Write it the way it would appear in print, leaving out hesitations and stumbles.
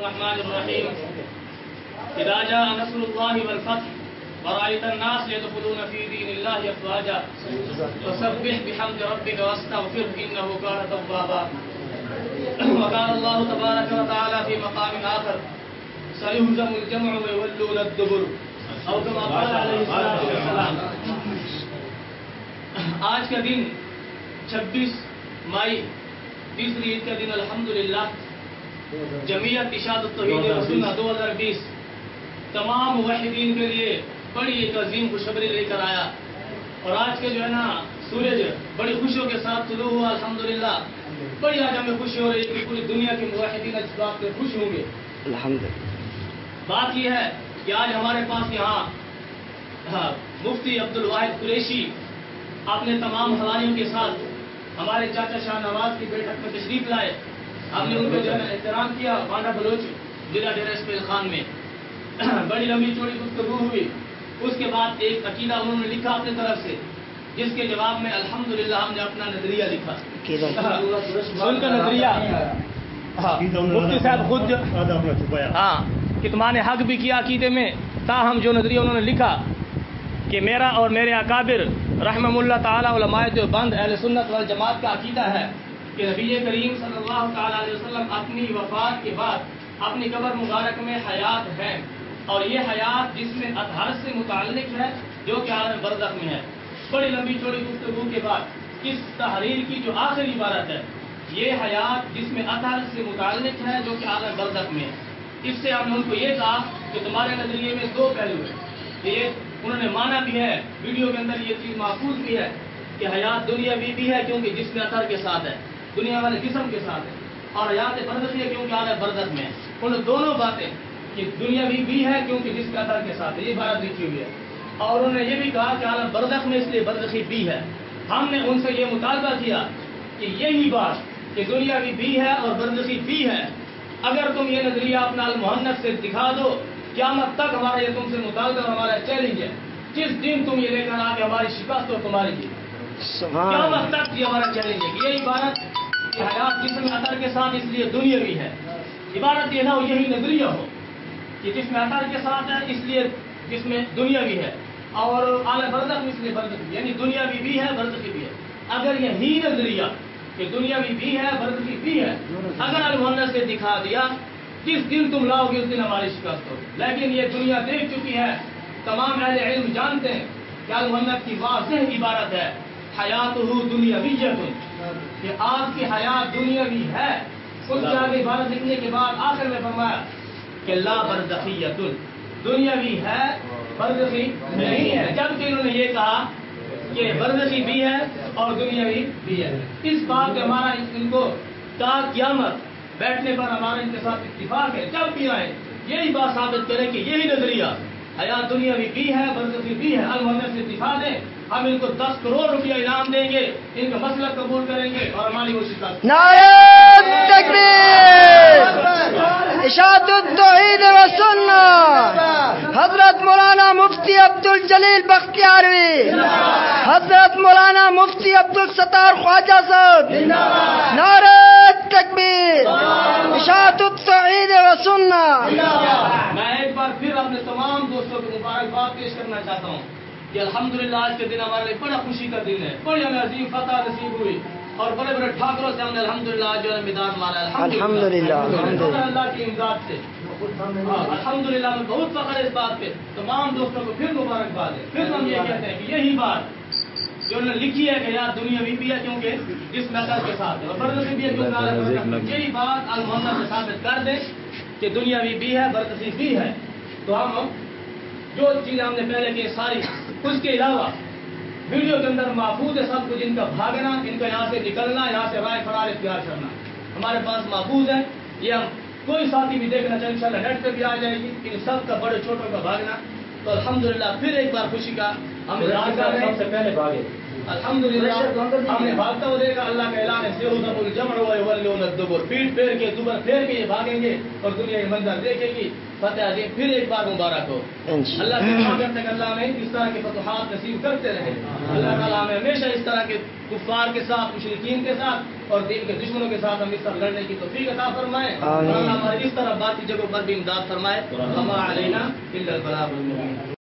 الرحمن الرحيم إذا جاء نصر الله والفتح ورأيت الناس يدخلون في دين الله أفواجا فسبح بحمد ربك واستغفره إنه كان توابا. وقال الله تبارك وتعالى في مقام آخر سيهزم الجمع ويولون الدبر أو كما قال عليه الصلاة والسلام. آج کا دن 26 مئی تیسری عید کا دن الحمدللہ جمعیت اشاعت التوحید و سنہ 2020 تمام موحدین کے لیے بڑی ایک عظیم خوشخبری لے کر آیا. اور آج کے جو ہے نا سورج بڑی خوشیوں کے ساتھ طلوع ہوا الحمدللہ. بڑی آج ہمیں خوشی ہو رہی ہے کہ پوری دنیا کے موحدین اس بات پہ خوش ہوں گے. بات یہ ہے کہ آج ہمارے پاس یہاں مفتی عبدالواحد قریشی اپنے تمام حوالیوں کے ساتھ ہمارے چاچا شاہ نواز کی بیٹھک میں تشریف لائے. ہم نے ان کو جو ہے احترام کیا بانڈا بلوچ ضلع ڈیرہ اسماعیل خان میں. بڑی لمبی چوڑی گفتگو ہوئی. اس کے بعد ایک عقیدہ انہوں نے لکھا اپنی طرف سے جس کے جواب میں الحمدللہ ہم نے اپنا نظریہ لکھا. ان کا نظریہ مفتی صاحب خود کتمان حق بھی کیا عقیدے میں. تاہم جو نظریہ انہوں نے لکھا کہ میرا اور میرے اکابر رحمہ اللہ تعالی علماء دیوبند اہل سنت والجماعت کا عقیدہ ہے کہ نبی کریم صلی اللہ تعالی علیہ وسلم اپنی وفات کے بعد اپنی قبر مبارک میں حیات ہے اور یہ حیات جس میں اطہر سے متعلق ہے جو کہ عالم برزخ میں ہے. بڑی لمبی چوڑی گفتگو کے بعد اس تحریر کی جو آخری عبارت ہے یہ حیات جس میں اطہر سے متعلق ہے جو کہ عالم برزخ میں ہے. اس سے ہم نے ان کو یہ کہا کہ تمہارے نظریے میں دو پہلو ہیں. یہ انہوں نے مانا بھی ہے ویڈیو کے اندر یہ چیز محفوظ بھی ہے کہ حیات دنیاوی بھی ہے کیونکہ جسم اطہر کے ساتھ ہے دنیا والے جسم کے ساتھ ہے اور حیات برزخی ہے کیونکہ عالم برزخ میں ہے. ان دونوں باتیں کہ دنیاوی بھی ہے کیونکہ جسم اطہر کے ساتھ ہے یہ بات لکھی ہوئی ہے. اور انہوں نے یہ بھی کہا کہ عالم برزخ میں اس لیے برزخی بھی ہے. ہم نے ان سے یہ مطالبہ کیا کہ یہی بات کہ دنیاوی بھی ہے اور برزخی بھی ہے اگر تم یہ نظریہ اپنا المحنت سے دکھا دو قیامت تک ہمارا یہ تم سے مطالبہ اور ہمارا چیلنج ہے. جس دن تم یہ لے کر آ کے ہماری شکست ہو تمہاری جیت قیامت تک یہ ہمارا چیلنج ہے. یہ عبارت کہ حیات جسم اطہر کے ساتھ اس لیے دنیاوی ہے عبارت یہ نہ ہو یہی نظریہ ہو کہ جسم اطہر کے ساتھ ہے اس لیے جس میں دنیاوی ہے اور اعلی برزخ میں اس لیے برزخی یعنی دنیاوی بھی ہے برزخی بھی ہے. اگر یہی نظریہ کہ دنیاوی بھی ہے برزخی بھی ہے اگر المحنت سے دکھا دیا جس دن تم لاؤ گے اس دن ہماری شکست ہو. لیکن یہ دنیا دیکھ چکی ہے تمام اہل علم جانتے ہیں کہ المحنت کی واضح عبارت ہے حیاتہ دنیاویۃ کہ آپ کی حیات دنیاوی ہے. اس کے آگے عبارت لکھنے کے بعد آخر میں فرمایا کہ لا برزخیۃ دنیاوی ہے برزخی نہیں ہے. جبکہ انہوں نے یہ کہا کہ برزخی بھی ہے اور دنیاوی بھی ہے. اس بات پہ ہمارا ان کو تا قیامت بیٹھنے پر ہمارا ان کے ساتھ اتفاق ہے. جب بھی آئے یہی بات ثابت کریں کہ یہی نظریہ حیات دنیاوی بھی ہے برزخی بھی ہے المحنت سے دکھا دیں ہم ان کو 10 کروڑ روپیہ انعام دیں گے ان کا مسئلہ قبول کریں گے اور ہماری وہ شکست. نعرہ تکبیر اشاعت التوحید و سنہ حضرت مولانا مفتی عبدالجلیل بختیاروی حضرت مولانا مفتی عبدالستار خواجہ صاحب نعرہ تکبیر اشاعت التوحید و سنہ. میں ایک بار پھر اپنے تمام دوستوں کو مبارکباد پیش کرنا چاہتا ہوں کہ الحمدللہ آج کے دن ہمارے لیے بڑا خوشی کا دن ہے. بڑی ہمیں عظیم فتح نصیب ہوئی اور بڑے بڑے ٹھاکروں سے ہم نے الحمدللہ جو ہے میدان مارا الحمدللہ اللہ کی امداد سے. الحمدللہ میں بہت فخر ہے اس بات پہ. تمام دوستوں کو پھر مبارکباد ہے. پھر ہم یہ کہتے ہیں کہ یہی بات جو انہوں نے لکھی ہے کہ یار دنیاوی بھی ہے کیونکہ جس میثر کے ساتھ ہے اور برزخی بھی ہے کیونکہ یہی بات المحنت سے ثابت کر دیں کہ دنیاوی بھی ہے برزخی بھی ہے تو ہم جو چیزیں ہم نے پہلے کی ساری اس کے علاوہ ویڈیو کے اندر محفوظ ہے سب کچھ. ان کا بھاگنا ان کا یہاں سے نکلنا یہاں سے رائے فرار اختیار کرنا ہمارے پاس محفوظ ہے. یہ ہم کوئی ساتھی بھی دیکھنا چاہے انشاءاللہ نیٹ پہ بھی آ جائے گی ان سب کا بڑے چھوٹوں کا بھاگنا. تو الحمدللہ پھر ایک بار خوشی کا ہم اظہار کر رہے ہیں. سب سے پہلے بھاگے الحمدللہ ہم نے بھاگتا ہوا دیکھا. اللہ کا اعلان ہے سیہزم الجمع ویولون الدبر. پیٹ پھیر کے دبر پھیر کے یہ بھاگیں گے اور دنیا یہ منظر دیکھے گی. فتح عظیم پھر ایک بار مبارک ہو. اللہ سے دعا کرتے ہیں کہ اللہ ہمیں اس طرح کے فتوحات نصیب کرتے رہے. اللہ تعالیٰ ہمیں ہمیشہ اس طرح کے کفار کے ساتھ, مشرکین کے ساتھ اور دین کے دشمنوں کے ساتھ ہم اس طرح لڑنے کی توفیق عطا فرمائے. اور اللہ ہماری اس طرح باقی جگہوں پر بھی امداد فرمائے. وما علینا الا البلاغ المبین.